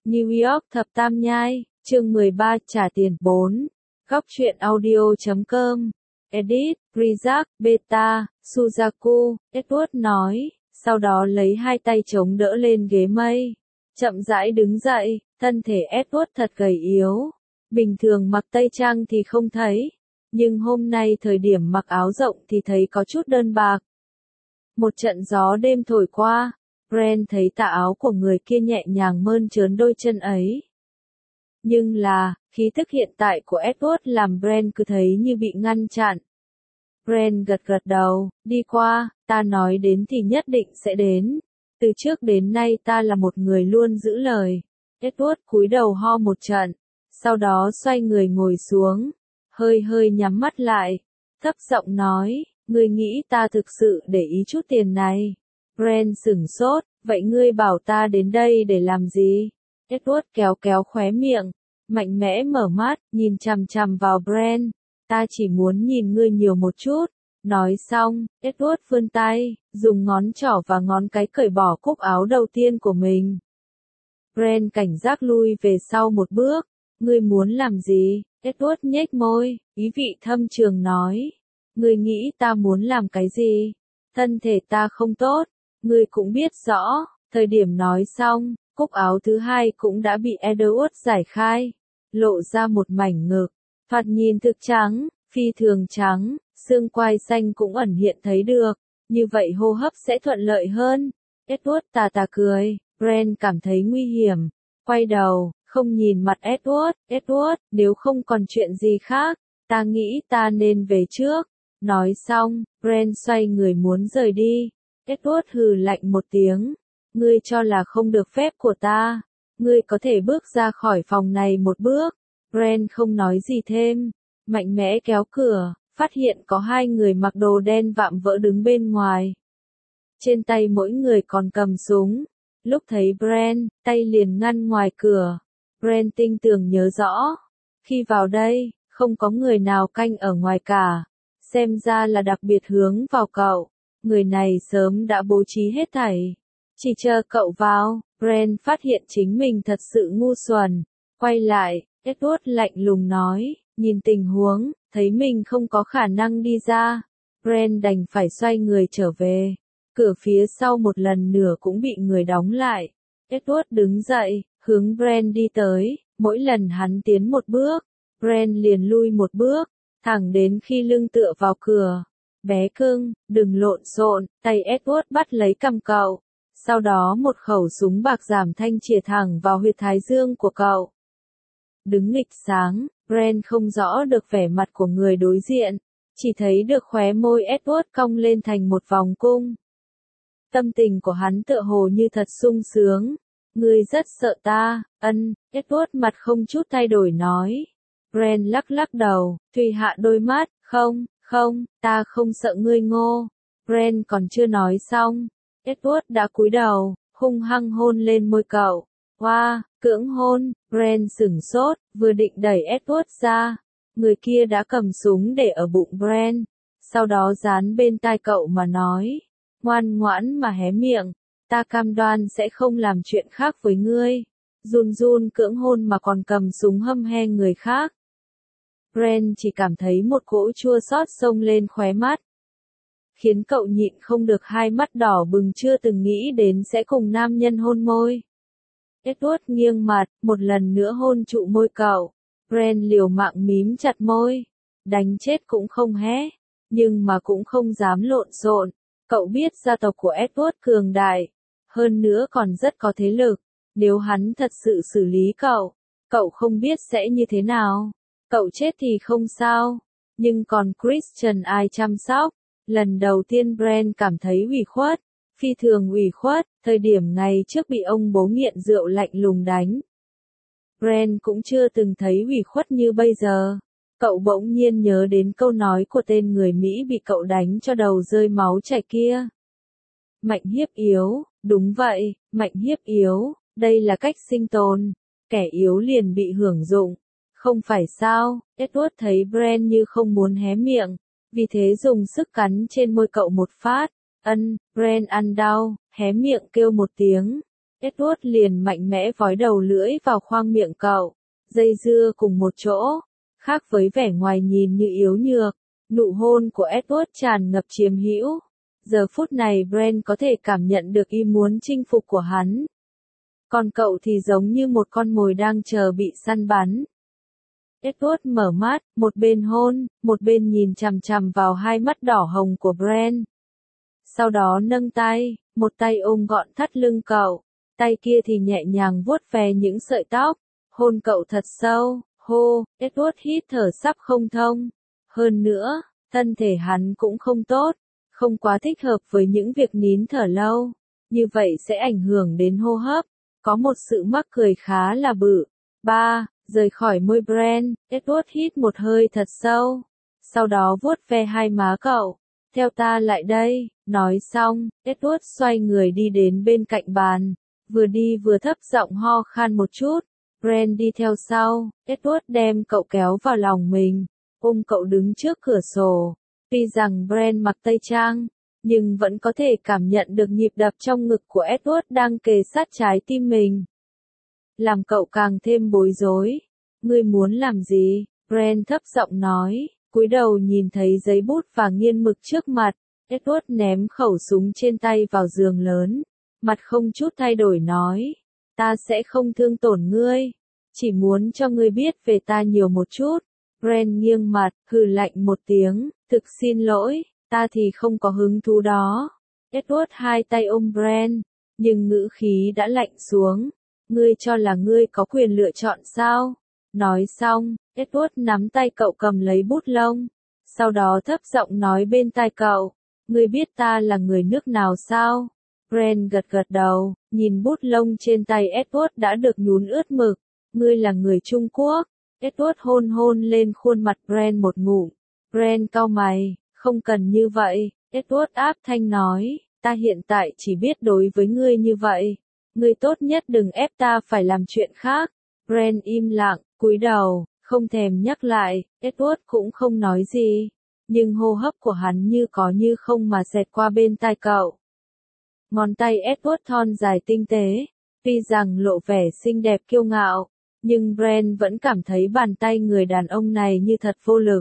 New York Thập Tam Nhai, chương 13 trả tiền 4. Góc truyện audio.com. Edit, Rizak, Beta, Suzaku, Edward nói, sau đó lấy hai tay chống đỡ lên ghế mây. Chậm rãi đứng dậy, thân thể Edward thật gầy yếu. Bình thường mặc tây trang thì không thấy, nhưng hôm nay thời điểm mặc áo rộng thì thấy có chút đơn bạc. Một trận gió đêm thổi qua, Brent thấy tà áo của người kia nhẹ nhàng mơn trớn đôi chân ấy. Nhưng là, khí thức hiện tại của Edward làm Brent cứ thấy như bị ngăn chặn. Brent gật gật đầu, đi qua, ta nói đến thì nhất định sẽ đến. Từ trước đến nay ta là một người luôn giữ lời. Edward cúi đầu ho một trận, sau đó xoay người ngồi xuống, hơi nhắm mắt lại, thấp giọng nói, ngươi nghĩ ta thực sự để ý chút tiền này. Brent sửng sốt, vậy ngươi bảo ta đến đây để làm gì? Edward kéo khóe miệng, mạnh mẽ mở mắt, nhìn chằm chằm vào Brent, ta chỉ muốn nhìn ngươi nhiều một chút. Nói xong, Edward vươn tay, dùng ngón trỏ và ngón cái cởi bỏ cúc áo đầu tiên của mình. Brent cảnh giác lui về sau một bước, ngươi muốn làm gì? Edward nhếch môi, ý vị thâm trường nói, ngươi nghĩ ta muốn làm cái gì? Thân thể ta không tốt, ngươi cũng biết rõ. Thời điểm nói xong, cúc áo thứ hai cũng đã bị Edward giải khai, lộ ra một mảnh ngực, thoạt nhìn thực trắng, phi thường trắng, xương quai xanh cũng ẩn hiện thấy được, như vậy hô hấp sẽ thuận lợi hơn. Edward tà cười, Brent cảm thấy nguy hiểm, quay đầu, không nhìn mặt Edward. Edward, nếu không còn chuyện gì khác, ta nghĩ ta nên về trước. Nói xong, Brent xoay người muốn rời đi. Edward hừ lạnh một tiếng, ngươi cho là không được phép của ta, ngươi có thể bước ra khỏi phòng này một bước. Brent không nói gì thêm, mạnh mẽ kéo cửa, phát hiện có hai người mặc đồ đen vạm vỡ đứng bên ngoài. Trên tay mỗi người còn cầm súng. Lúc thấy Brent, tay liền ngăn ngoài cửa. Brent tinh tường nhớ rõ, khi vào đây, không có người nào canh ở ngoài cả, xem ra là đặc biệt hướng vào cậu. Người này sớm đã bố trí hết thảy, chỉ chờ cậu vào. Brent phát hiện chính mình thật sự ngu xuẩn, quay lại, Edward lạnh lùng nói, nhìn tình huống, thấy mình không có khả năng đi ra, Brent đành phải xoay người trở về. Cửa phía sau một lần nữa cũng bị người đóng lại. Edward đứng dậy, hướng Brent đi tới, mỗi lần hắn tiến một bước, Brent liền lui một bước, thẳng đến khi lưng tựa vào cửa. Bé cưng, đừng lộn xộn, tay Edward bắt lấy cằm cậu. Sau đó một khẩu súng bạc giảm thanh chĩa thẳng vào huyệt thái dương của cậu. Đứng nghịch sáng, Brent không rõ được vẻ mặt của người đối diện, chỉ thấy được khóe môi Edward cong lên thành một vòng cung. Tâm tình của hắn tựa hồ như thật sung sướng. Ngươi rất sợ ta, Edward mặt không chút thay đổi nói. Brent lắc đầu, thùy hạ đôi mắt, không, ta không sợ ngươi ngô. Brent còn chưa nói xong, Edward đã cúi đầu, hung hăng hôn lên môi cậu. Wow, cưỡng hôn. Brent sửng sốt, vừa định đẩy Edward ra, người kia đã cầm súng để ở bụng Brent, sau đó dán bên tai cậu mà nói, ngoan ngoãn mà hé miệng, ta cam đoan sẽ không làm chuyện khác với ngươi. Run cưỡng hôn mà còn cầm súng hâm he người khác. Brent chỉ cảm thấy một cỗ chua xót xông lên khóe mắt, khiến cậu nhịn không được hai mắt đỏ bừng, chưa từng nghĩ đến sẽ cùng nam nhân hôn môi. Edward nghiêng mặt, một lần nữa hôn trụ môi cậu. Brent liều mạng mím chặt môi, đánh chết cũng không hé, nhưng mà cũng không dám lộn xộn. Cậu biết gia tộc của Edward cường đại, hơn nữa còn rất có thế lực, nếu hắn thật sự xử lý cậu không biết sẽ như thế nào. Cậu chết thì không sao, nhưng còn Christian ai chăm sóc? Lần đầu tiên Brent cảm thấy ủy khuất, phi thường ủy khuất, thời điểm ngày trước bị ông bố nghiện rượu lạnh lùng đánh. Brent cũng chưa từng thấy ủy khuất như bây giờ. Cậu bỗng nhiên nhớ đến câu nói của tên người Mỹ bị cậu đánh cho đầu rơi máu chảy kia. Mạnh hiếp yếu, đúng vậy, mạnh hiếp yếu, đây là cách sinh tồn, kẻ yếu liền bị hưởng dụng, không phải sao? Edward thấy Brent như không muốn hé miệng, vì thế dùng sức cắn trên môi cậu một phát. Brent ăn đau, hé miệng kêu một tiếng. Edward liền mạnh mẽ vói đầu lưỡi vào khoang miệng cậu, dây dưa cùng một chỗ. Khác với vẻ ngoài nhìn như yếu nhược, nụ hôn của Edward tràn ngập chiếm hữu. Giờ phút này Brand có thể cảm nhận được ý muốn chinh phục của hắn. Còn cậu thì giống như một con mồi đang chờ bị săn bắn. Edward mở mắt, một bên hôn, một bên nhìn chằm chằm vào hai mắt đỏ hồng của Brand. Sau đó nâng tay, một tay ôm gọn thắt lưng cậu, tay kia thì nhẹ nhàng vuốt ve những sợi tóc, hôn cậu thật sâu, hô, Edward hít thở sắp không thông. Hơn nữa, thân thể hắn cũng không tốt, không quá thích hợp với những việc nín thở lâu, như vậy sẽ ảnh hưởng đến hô hấp. Có một sự mắc cười khá là bự. 3. Rời khỏi môi Brand, Edward hít một hơi thật sâu, sau đó vuốt ve hai má cậu. Theo ta lại đây, nói xong, Edward xoay người đi đến bên cạnh bàn, vừa đi vừa thấp giọng ho khan một chút. Brand đi theo sau, Edward đem cậu kéo vào lòng mình, ôm cậu đứng trước cửa sổ. Tuy rằng Brand mặc tây trang, nhưng vẫn có thể cảm nhận được nhịp đập trong ngực của Edward đang kề sát trái tim mình. Làm cậu càng thêm bối rối. Ngươi muốn làm gì? Brand thấp giọng nói, cúi đầu nhìn thấy giấy bút và nghiên mực trước mặt. Edward ném khẩu súng trên tay vào giường lớn, mặt không chút thay đổi nói, ta sẽ không thương tổn ngươi, chỉ muốn cho ngươi biết về ta nhiều một chút. Brand nghiêng mặt, hừ lạnh một tiếng, thực xin lỗi, ta thì không có hứng thú đó. Edward hai tay ôm Brand, nhưng ngữ khí đã lạnh xuống. Ngươi cho là ngươi có quyền lựa chọn sao? Nói xong, Edward nắm tay cậu cầm lấy bút lông, sau đó thấp giọng nói bên tai cậu, ngươi biết ta là người nước nào sao? Brand gật gật đầu, nhìn bút lông trên tay Edward đã được nhún ướt mực, ngươi là người Trung Quốc. Edward hôn hôn lên khuôn mặt Brand một ngụm. Brand cau mày, không cần như vậy. Edward áp thanh nói, ta hiện tại chỉ biết đối với ngươi như vậy. Ngươi tốt nhất đừng ép ta phải làm chuyện khác. Brand im lặng, cúi đầu, không thèm nhắc lại. Edward cũng không nói gì, nhưng hô hấp của hắn như có như không mà xẹt qua bên tai cậu. Ngón tay Edward thon dài tinh tế, tuy rằng lộ vẻ xinh đẹp kiêu ngạo, nhưng Brand vẫn cảm thấy bàn tay người đàn ông này như thật vô lực.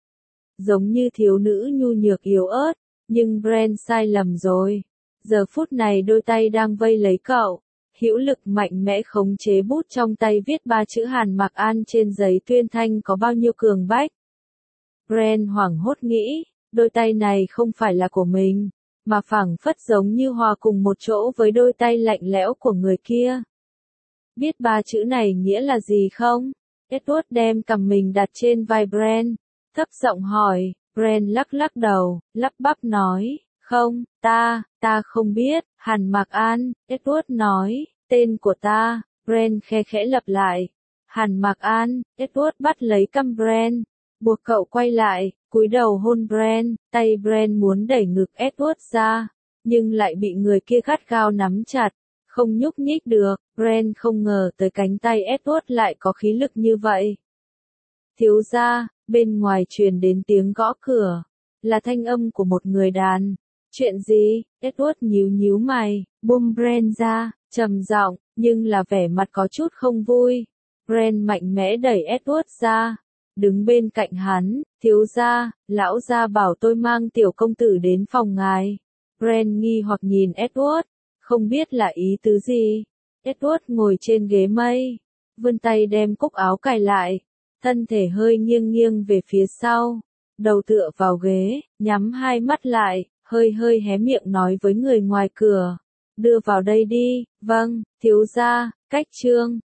Giống như thiếu nữ nhu nhược yếu ớt, nhưng Brand sai lầm rồi. Giờ phút này đôi tay đang vây lấy cậu, hữu lực mạnh mẽ khống chế bút trong tay viết 3 chữ Hàn Mặc An trên giấy tuyên thanh có bao nhiêu cường bách. Brand hoảng hốt nghĩ, đôi tay này không phải là của mình, mà phảng phất giống như hòa cùng một chỗ với đôi tay lạnh lẽo của người kia. Biết 3 chữ này nghĩa là gì không? Edward đem cằm mình đặt trên vai Brand, thấp giọng hỏi. Brand lắc lắc đầu, lắp bắp nói, không, ta không biết. Hàn Mặc An, Edward nói, tên của ta. Brand khe khẽ lặp lại, Hàn Mặc An. Edward bắt lấy cằm Brand, buộc cậu quay lại, cúi đầu hôn Brand. Tay Brand muốn đẩy ngực Edward ra, nhưng lại bị người kia gắt gao nắm chặt, không nhúc nhích được. Brand không ngờ tới cánh tay Edward lại có khí lực như vậy. Thiếu gia, bên ngoài truyền đến tiếng gõ cửa, là thanh âm của một người đàn. Chuyện gì? Edward nhíu nhíu mày, buông Brand ra, trầm giọng, nhưng là vẻ mặt có chút không vui. Brand mạnh mẽ đẩy Edward ra, đứng bên cạnh hắn, thiếu gia, lão gia bảo tôi mang tiểu công tử đến phòng ngài. Brand nghi hoặc nhìn Edward, không biết là ý tứ gì. Edward ngồi trên ghế mây, vươn tay đem cúc áo cài lại, thân thể hơi nghiêng nghiêng về phía sau, đầu tựa vào ghế, nhắm hai mắt lại, hơi hé miệng nói với người ngoài cửa, đưa vào đây đi. Vâng, thiếu gia. Cách chương